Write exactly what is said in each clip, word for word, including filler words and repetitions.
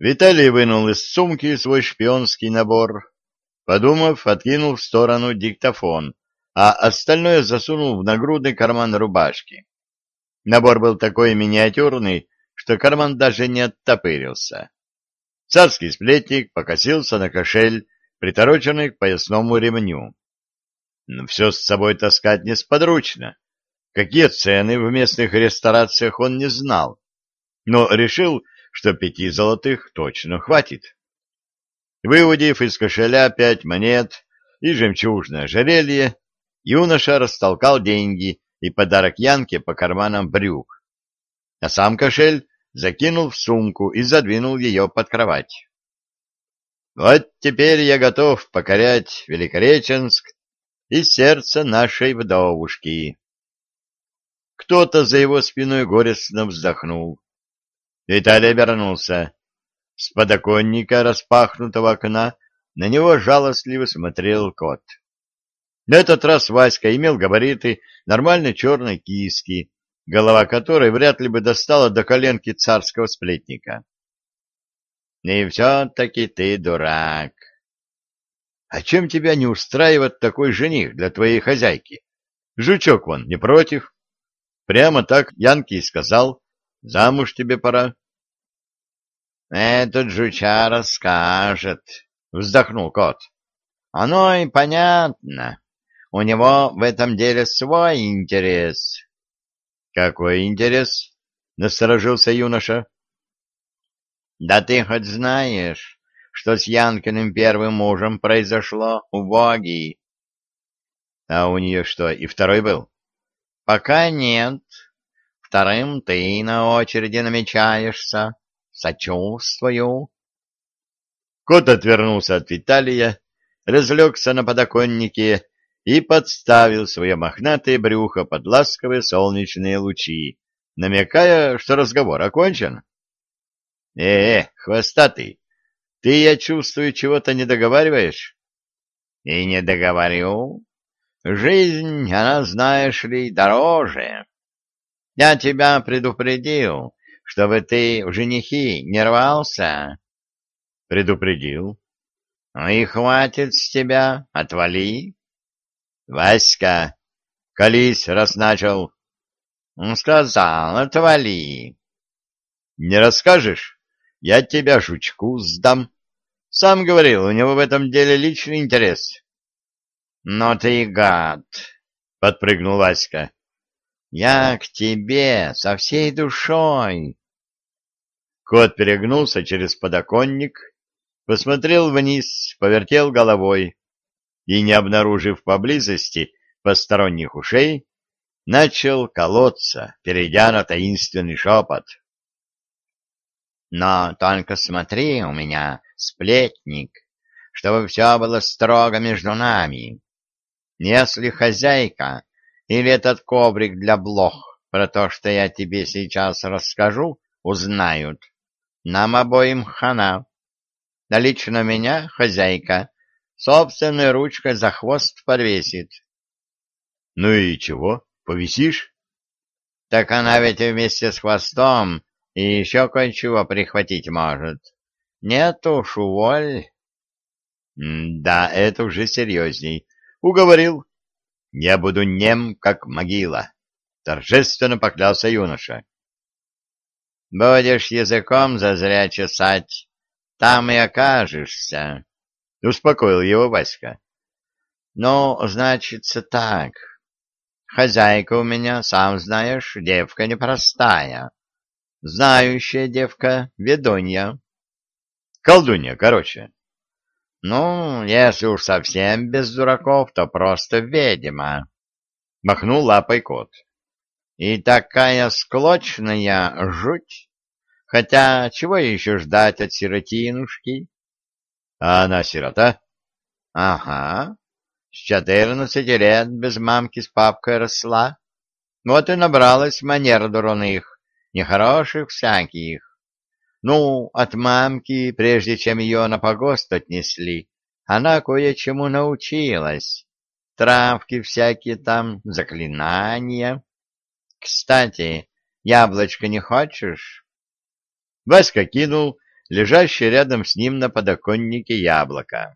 Виталий вынул из сумки свой шпионский набор. Подумав, откинул в сторону диктофон, а остальное засунул в нагрудный карман рубашки. Набор был такой миниатюрный, что карман даже не оттопырился. Царский сплетник покосился на кошель, притороченный к поясному ремню. Но все с собой таскать несподручно. Какие цены в местных ресторациях он не знал, но решил, что пяти золотых точно хватит. Выудив из кошеля пять монет и жемчужное ожерелье, юноша растолкал деньги и подарок Янке по карманам брюк, а сам кошель закинул в сумку и задвинул ее под кровать. Вот теперь я готов покорять Великореченск и сердце нашей вдовушки. Кто-то за его спиной горестно вздохнул. Виталий обернулся. С подоконника распахнутого окна на него жалостливо смотрел кот. На этот раз Васька имел габариты нормальной черной киски, голова которой вряд ли бы достала до коленки царского сплетника. — И все-таки ты дурак. — А чем тебя не устраивает такой жених для твоей хозяйки? Жучок вон не против. Прямо так Янке и сказал, замуж тебе пора. — Этот жуча расскажет, — вздохнул кот. — Оно и понятно. У него в этом деле свой интерес. — Какой интерес? — насторожился юноша. — Да ты хоть знаешь, что с Янкиным первым мужем произошло у Боги? — А у нее что, и второй был? — Пока нет. Вторым ты на очереди намечаешься. Сочувствую. Кот отвернулся от Виталия, разлегся на подоконнике и подставил свое мохнатое брюхо под ласковые солнечные лучи, намекая, что разговор окончен. Э, э, хвостатый, ты, я чувствую, чего-то не договариваешь? И не договорю. Жизнь, она, знаешь ли, дороже. Я тебя предупредил, чтобы ты в женихи не рвался. Предупредил. Ну и хватит с тебя, отвали. Васька, колись, раз начал. Сказал, отвали. Не расскажешь? Я тебя жучку сдам. Сам говорил, у него в этом деле личный интерес. Но ты гад, подпрыгнул Васька. Я к тебе со всей душой. Кот перегнулся через подоконник, посмотрел вниз, повертел головой и, не обнаружив поблизости посторонних ушей, начал колоться, перейдя на таинственный шепот. Но только смотри у меня, сплетник, чтобы все было строго между нами. Если хозяйка или этот коврик для блох про то, что я тебе сейчас расскажу, узнают, нам обоим хана. А лично меня хозяйка собственной ручкой за хвост подвесит. — Ну и чего, повисишь? — Так она ведь вместе с хвостом и еще кое-чего прихватить может. Нет уж, уволь. — Да, это уже серьезней. Уговорил. Я буду нем, как могила, — торжественно поклялся юноша. — Будешь языком зазря чесать, там и окажешься, — успокоил его Васька. — Ну, значится так. Хозяйка у меня, сам знаешь, девка непростая. Знающая девка, ведунья. Колдунья, короче. Ну, если уж совсем без дураков, то просто ведьма. Махнул лапой кот. И такая склочная жуть. Хотя, чего еще ждать от сиротинушки? А она сирота? Ага. С четырнадцати лет без мамки с папкой росла. Вот и набралась манер дурных, нехороших всяких. Ну, от мамки, прежде чем ее на погост отнесли, она кое-чему научилась. Травки всякие там, заклинания. Кстати, яблочко не хочешь? Васька кинул лежащее рядом с ним на подоконнике яблоко.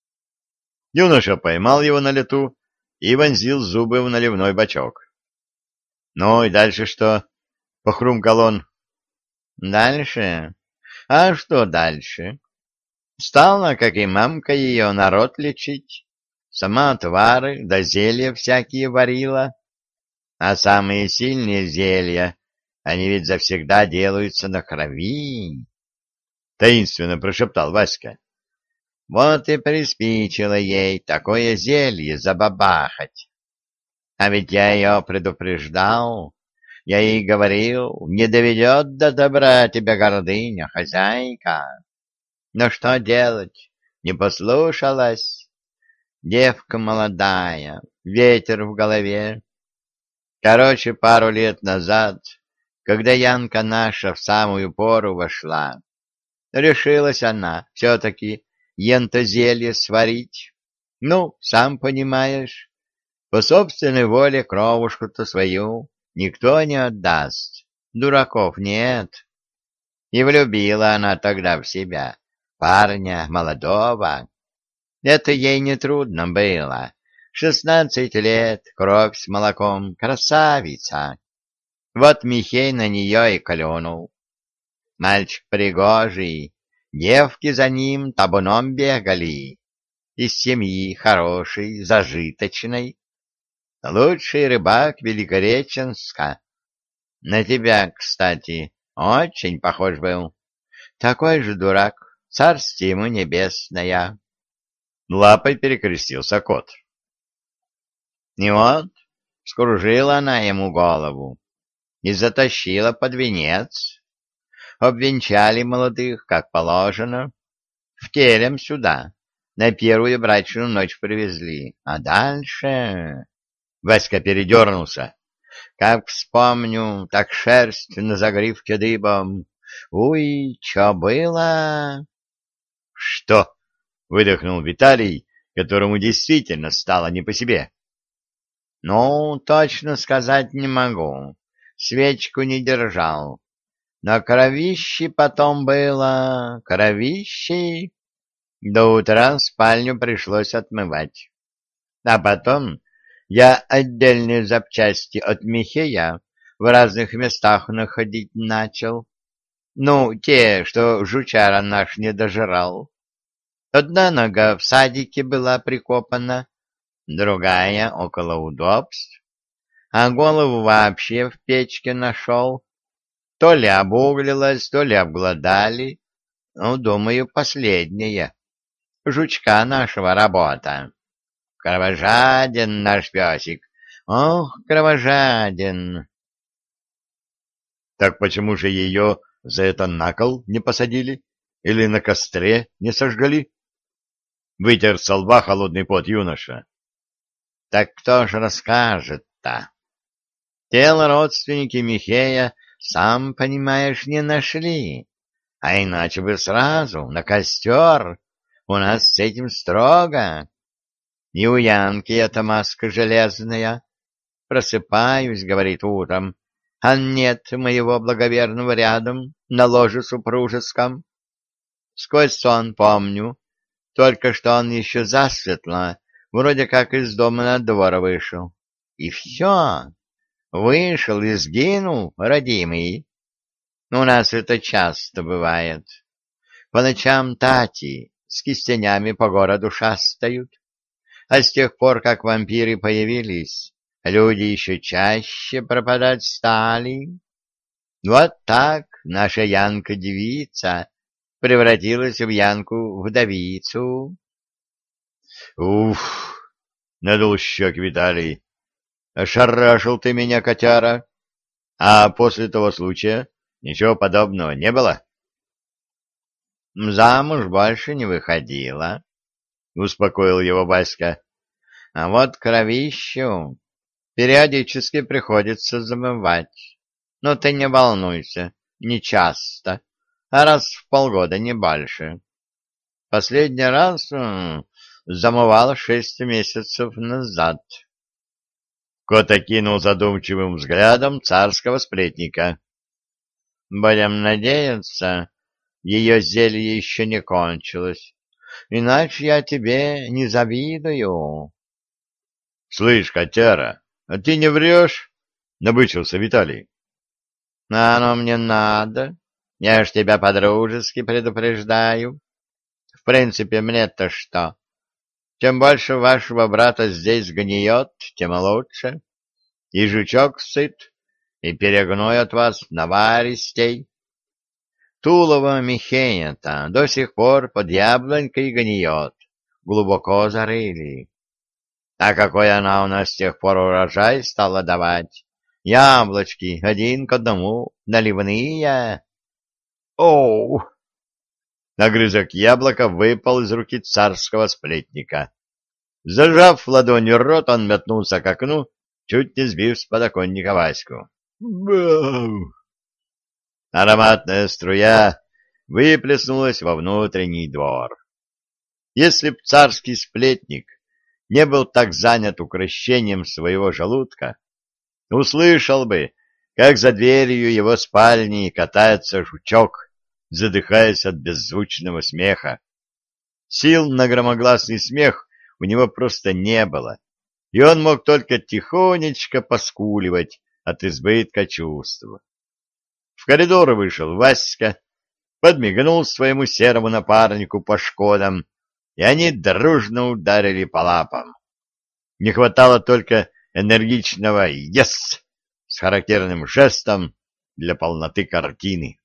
Юноша поймал его на лету и вонзил зубы в наливной бачок. — Ну и дальше что? — похрумкал он. — Дальше? А что дальше? Стала, как и мамка ее, народ лечить. Сама отвары да зелья всякие варила. А самые сильные зелья, они ведь завсегда делаются на крови. Таинственно прошептал Васька. Вот и приспичило ей такое зелье забабахать. А ведь я ее предупреждал. Я ей говорил, не доведет до добра тебя гордыня, хозяйка. Но что делать? Не послушалась. Девка молодая, ветер в голове. Короче, пару лет назад, когда Янка наша в самую пору вошла, решилась она все-таки ентозелье сварить. Ну, сам понимаешь, по собственной воле кровушку-то свою никто не отдаст, дураков нет. И влюбила она тогда в себя парня молодого. Это ей нетрудно было. Шестнадцать лет, кровь с молоком, красавица. Вот Михей на нее и клюнул. Мальчик пригожий, девки за ним табуном бегали. Из семьи хорошей, зажиточной. Лучший рыбак Великореченска. На тебя, кстати, очень похож был. Такой же дурак, царствие ему небесное. Лапой перекрестился кот. И вот скружила она ему голову и затащила под венец. Обвенчали молодых, как положено, в телем сюда, на первую брачную ночь привезли. А дальше... Васька передернулся. Как вспомню, так шерсть на загривке дыбом. Уй, что было? Что? Выдохнул Виталий, которому действительно стало не по себе. Ну, точно сказать не могу. Свечку не держал. Но кровищи потом было, кровищи. До утра спальню пришлось отмывать. А потом я отдельные запчасти от Михея в разных местах находить начал. Ну, те, что жучара наш не дожрал. Одна нога в садике была прикопана, другая около удобств, а голову вообще в печке нашел. То ли обуглилась, то ли обглодали. Ну, думаю, последняя. Жучка нашего работа. Кровожаден наш песик. Ох, кровожаден. Так почему же ее за это на кол не посадили? Или на костре не сожгли? Вытер со лба холодный пот юноша. Так кто ж расскажет-то? Тело родственники Михея, сам понимаешь, не нашли. А иначе бы сразу на костер. У нас с этим строго. И у Янки эта маска железная. Просыпаюсь, говорит, утром, а нет моего благоверного рядом на ложе супружеском. Сквозь сон помню, только что он еще засветло, вроде как из дома на двор вышел. И все. Вышел и сгинул, родимый. У нас это часто бывает. По ночам тати с кистенями по городу шастают. А с тех пор, как вампиры появились, люди еще чаще пропадать стали. Вот так наша Янка-девица превратилась в Янку-вдовицу. Уф! — надул щек Виталий. — Ошарашил ты меня, котяра. А после того случая ничего подобного не было? — Замуж больше не выходила, — успокоил его Васька. — А вот кровищу периодически приходится замывать. Но ты не волнуйся, не часто, а раз в полгода, не больше. Последний раз м, замывал шесть месяцев назад. Кот окинул задумчивым взглядом царского сплетника. — Будем надеяться, ее зелье еще не кончилось, иначе я тебе не завидую. — Слышь, котяра, а ты не врешь? — набычился Виталий. — А оно мне надо. Я ж тебя по-дружески предупреждаю. В принципе, мне-то что? Чем больше вашего брата здесь гниет, тем лучше. И жучок сыт, и перегной от вас наваристей. Тулово Михея-то до сих пор под яблонькой гниет, глубоко зарыли. А какой она у нас с тех пор урожай стала давать? Яблочки один к одному, наливные. Оу! Огрызок яблока выпал из руки царского сплетника. Зажав ладонью рот, он метнулся к окну, чуть не сбив с подоконника Ваську. Бау! Ароматная струя выплеснулась во внутренний двор. Если б царский сплетник не был так занят укрощением своего желудка, услышал бы, как за дверью его спальни катается жучок, задыхаясь от беззвучного смеха. Сил на громогласный смех у него просто не было, и он мог только тихонечко поскуливать от избытка чувств. В коридор вышел Васька, подмигнул своему серому напарнику по шкодам, и они дружно ударили по лапам. Не хватало только энергичного «Ес!» с характерным жестом для полноты картины.